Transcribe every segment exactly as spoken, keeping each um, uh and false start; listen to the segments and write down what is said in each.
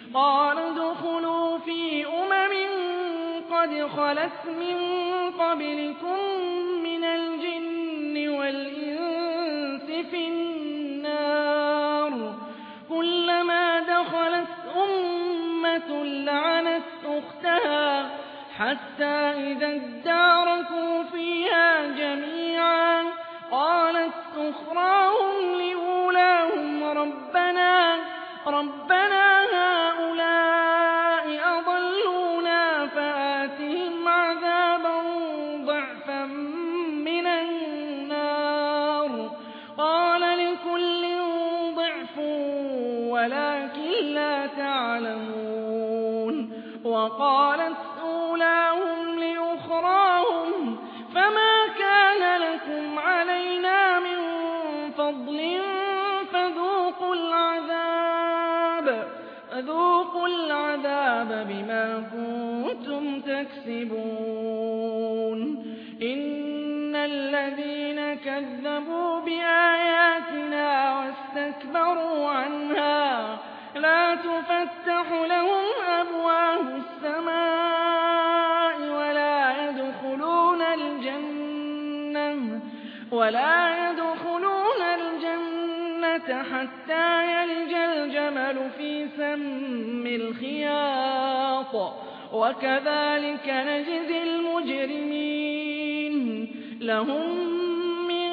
قال ادخلوا في أمم قد خلت من قبلكم من الجن والإنس في النار كلما دخلت أمة لعنت أختها حتى إذا اداركوا فيها جميعا قالت أخراهم لأولاهم ربنا ربنا هؤلاء أضلونا فآتهم عذابا ضعفا من النار قال لكل ضعف ولكن لا تعلمون وقالت أولاهم لأخراهم فما كان لكم علينا من فضل فذوقوا العذاب فذوقوا العذاب بما كنتم تكسبون إن الذين كذبوا بآياتنا واستكبروا عنها لا تفتح لهم أبواب السماء ولا يدخلون الجنة ولا يدخلون الجنة حتى يلج الجمل في سم الخياط وكذلك نجزي المجرمين لهم من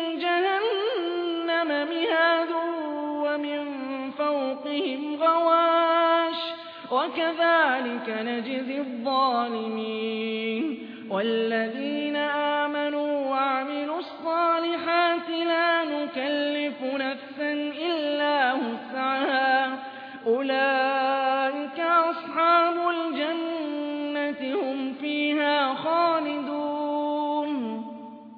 جهنم مهاد ومن فوقهم غواش وكذلك نجزي الظالمين والذين آمنوا وعملوا الصالحات لا نكلف نفسا إلا وسعها أولئك أصحاب الجنة هم فيها خالدون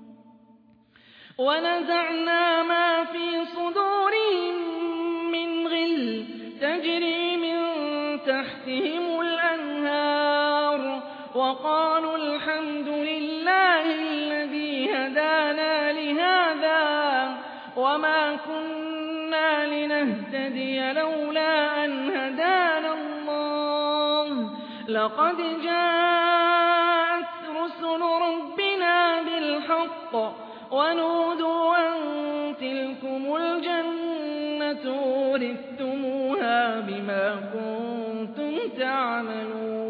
ونزعنا ما في صدورهم من غل تجري من تحتهم الأنهار وقالوا الحمد لله الذي هدانا لهذا وما كنا لنهتدي لولا أن هدانا الله لقد جاءت رسل ربنا بالحق ونودوا أن تلكم الجنة ورثتموها بما كنتم تعملون